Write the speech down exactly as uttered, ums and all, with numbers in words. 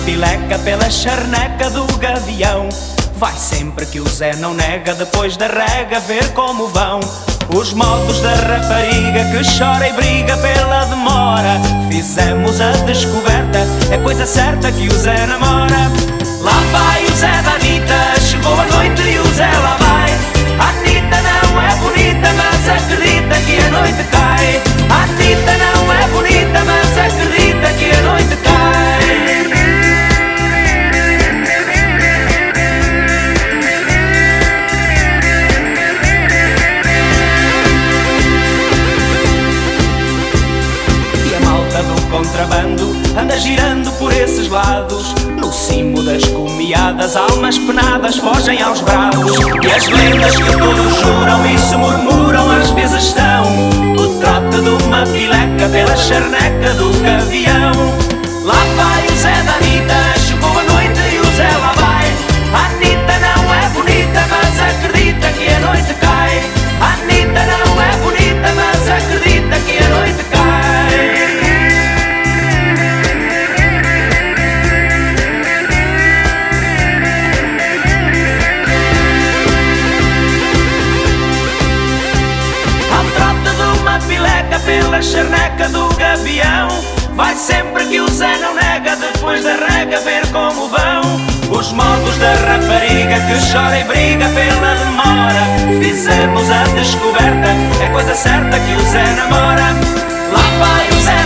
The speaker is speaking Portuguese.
pileca pela charneca do gavião. Vai sempre que o Zé não nega, depois da rega ver como vão os modos da rapariga que chora e briga pela demora. Fizemos a descoberta, é coisa certa que o Zé namora. Lá vai o Zé da Anitta, chegou a noite e o Zé lá vai. A Anitta não é bonita, mas acredita que a noite cai. A Anitta não é bonita, mas acredita que a noite cai. E a malta do contrabando anda girando por esses lados. No cimo das comiadas, almas penadas fogem aos brados. E as lendas que todos juram e se murmuram às vezes estão o trote de uma pileca pela charneca do gavião. Lá vai o Zé da Anitta, chegou a noite e o Zé lá vai. A Anitta não é bonita, mas acredita que a noite cai. A Anitta não é bonita, mas acredita que a noite cai. Pela charneca do gavião. Vai sempre que o Zé não nega, depois da rega ver como vão os modos da rapariga que chora e briga pela demora. Fizemos a descoberta, é coisa certa que o Zé namora. Lá vai o Zé